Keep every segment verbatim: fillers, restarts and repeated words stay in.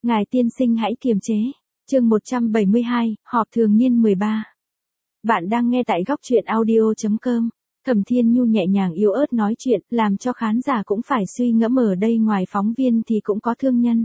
Ngài tiên sinh hãy kiềm chế. Chương một trăm bảy mươi hai, họp thường niên mười ba. Bạn đang nghe tại góc truyện audio chấm com. Thẩm Thiên Nhu nhẹ nhàng yếu ớt nói chuyện, làm cho khán giả cũng phải suy ngẫm, ở đây ngoài phóng viên thì cũng có thương nhân.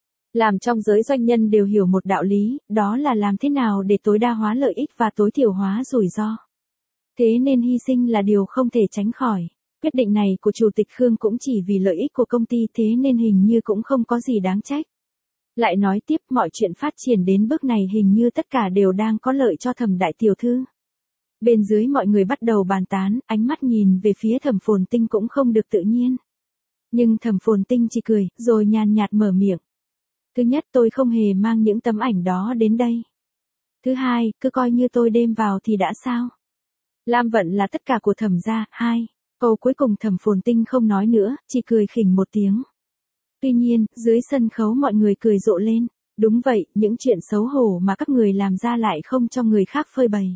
Làm trong giới doanh nhân đều hiểu một đạo lý, đó là làm thế nào để tối đa hóa lợi ích và tối thiểu hóa rủi ro. Thế nên hy sinh là điều không thể tránh khỏi. Quyết định này của Chủ tịch Khương cũng chỉ vì lợi ích của công ty, thế nên hình như cũng không có gì đáng trách. Lại nói tiếp, mọi chuyện phát triển đến bước này hình như tất cả đều đang có lợi cho Thẩm đại tiểu thư. Bên dưới mọi người bắt đầu bàn tán, ánh mắt nhìn về phía Thẩm Phồn Tinh cũng không được tự nhiên. Nhưng Thẩm Phồn Tinh chỉ cười, rồi nhàn nhạt mở miệng. Thứ nhất, tôi không hề mang những tấm ảnh đó đến đây. Thứ hai, cứ coi như tôi đêm vào thì đã sao. Lam Vận là tất cả của Thẩm gia. Hai, câu cuối cùng Thẩm Phồn Tinh không nói nữa, chỉ cười khỉnh một tiếng. Tuy nhiên, dưới sân khấu mọi người cười rộ lên. Đúng vậy, những chuyện xấu hổ mà các người làm ra lại không cho người khác phơi bày.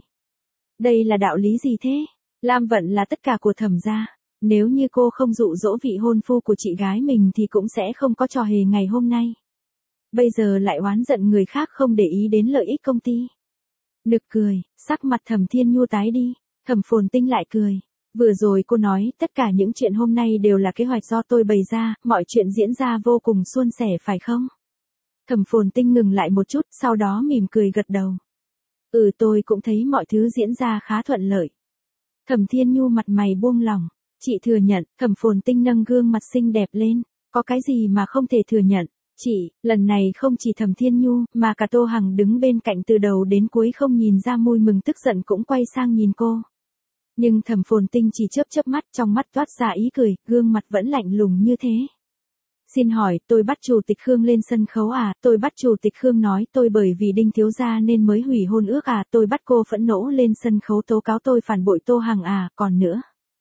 Đây là đạo lý gì thế? Lam Vận là tất cả của Thẩm gia. Nếu như cô không dụ dỗ vị hôn phu của chị gái mình thì cũng sẽ không có trò hề ngày hôm nay. Bây giờ lại oán giận người khác không để ý đến lợi ích công ty. Nực cười, sắc mặt Thẩm Thiên Nhu tái đi. Thẩm Phồn Tinh lại cười. Vừa rồi cô nói, tất cả những chuyện hôm nay đều là kế hoạch do tôi bày ra, mọi chuyện diễn ra vô cùng suôn sẻ phải không? Thẩm Phồn Tinh ngừng lại một chút, sau đó mỉm cười gật đầu. Ừ, tôi cũng thấy mọi thứ diễn ra khá thuận lợi. Thẩm Thiên Nhu mặt mày buông lỏng. Chị thừa nhận. Thẩm Phồn Tinh nâng gương mặt xinh đẹp lên. Có cái gì mà không thể thừa nhận? Chị, lần này không chỉ Thẩm Thiên Nhu, mà cả Tô Hằng đứng bên cạnh từ đầu đến cuối không nhìn ra mùi mừng tức giận cũng quay sang nhìn cô. Nhưng Thẩm Phồn Tinh chỉ chớp chớp mắt, trong mắt toát ra ý cười, gương mặt vẫn lạnh lùng như thế. Xin hỏi, tôi bắt Chủ tịch Khương lên sân khấu à? Tôi bắt Chủ tịch Khương nói tôi bởi vì Đinh thiếu gia nên mới hủy hôn ước à? Tôi bắt cô phẫn nộ lên sân khấu tố cáo tôi phản bội Tô Hằng à? Còn nữa,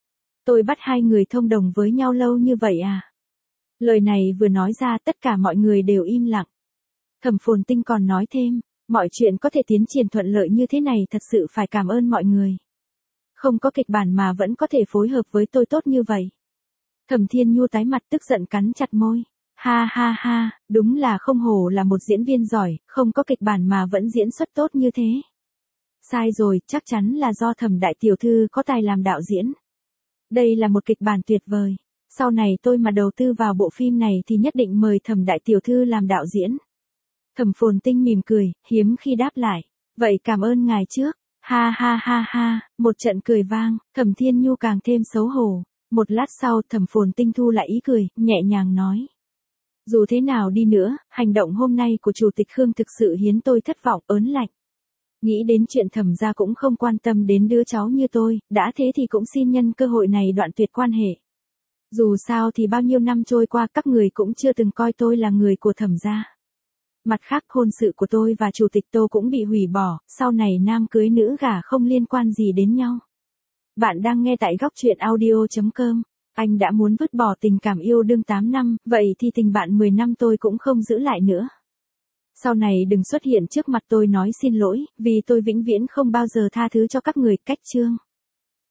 tôi bắt hai người thông đồng với nhau lâu như vậy à? Lời này vừa nói ra, tất cả mọi người đều im lặng. Thẩm Phồn Tinh còn nói thêm, mọi chuyện có thể tiến triển thuận lợi như thế này thật sự phải cảm ơn mọi người. Không có kịch bản mà vẫn có thể phối hợp với tôi tốt như vậy. Thẩm Thiên Nhu tái mặt tức giận cắn chặt môi. Ha ha ha, đúng là không hổ là một diễn viên giỏi, không có kịch bản mà vẫn diễn xuất tốt như thế. Sai rồi, chắc chắn là do Thẩm đại tiểu thư có tài làm đạo diễn. Đây là một kịch bản tuyệt vời. Sau này tôi mà đầu tư vào bộ phim này thì nhất định mời Thẩm đại tiểu thư làm đạo diễn. Thẩm Phồn Tinh mỉm cười, hiếm khi đáp lại. Vậy cảm ơn ngài trước. Ha ha ha ha, một trận cười vang, Thẩm Thiên Nhu càng thêm xấu hổ. Một lát sau Thẩm Phồn Tinh thu lại ý cười, nhẹ nhàng nói. Dù thế nào đi nữa, hành động hôm nay của Chủ tịch Khương thực sự khiến tôi thất vọng, ớn lạnh. Nghĩ đến chuyện Thẩm gia cũng không quan tâm đến đứa cháu như tôi, đã thế thì cũng xin nhân cơ hội này đoạn tuyệt quan hệ. Dù sao thì bao nhiêu năm trôi qua các người cũng chưa từng coi tôi là người của Thẩm gia. Mặt khác, hôn sự của tôi và Chủ tịch Tô cũng bị hủy bỏ, sau này nam cưới nữ gả không liên quan gì đến nhau. Bạn đang nghe tại góc truyện audio chấm com. Anh đã muốn vứt bỏ tình cảm yêu đương tám năm, vậy thì tình bạn mười năm tôi cũng không giữ lại nữa. Sau này đừng xuất hiện trước mặt tôi nói xin lỗi, vì tôi vĩnh viễn không bao giờ tha thứ cho các người. Cách chương.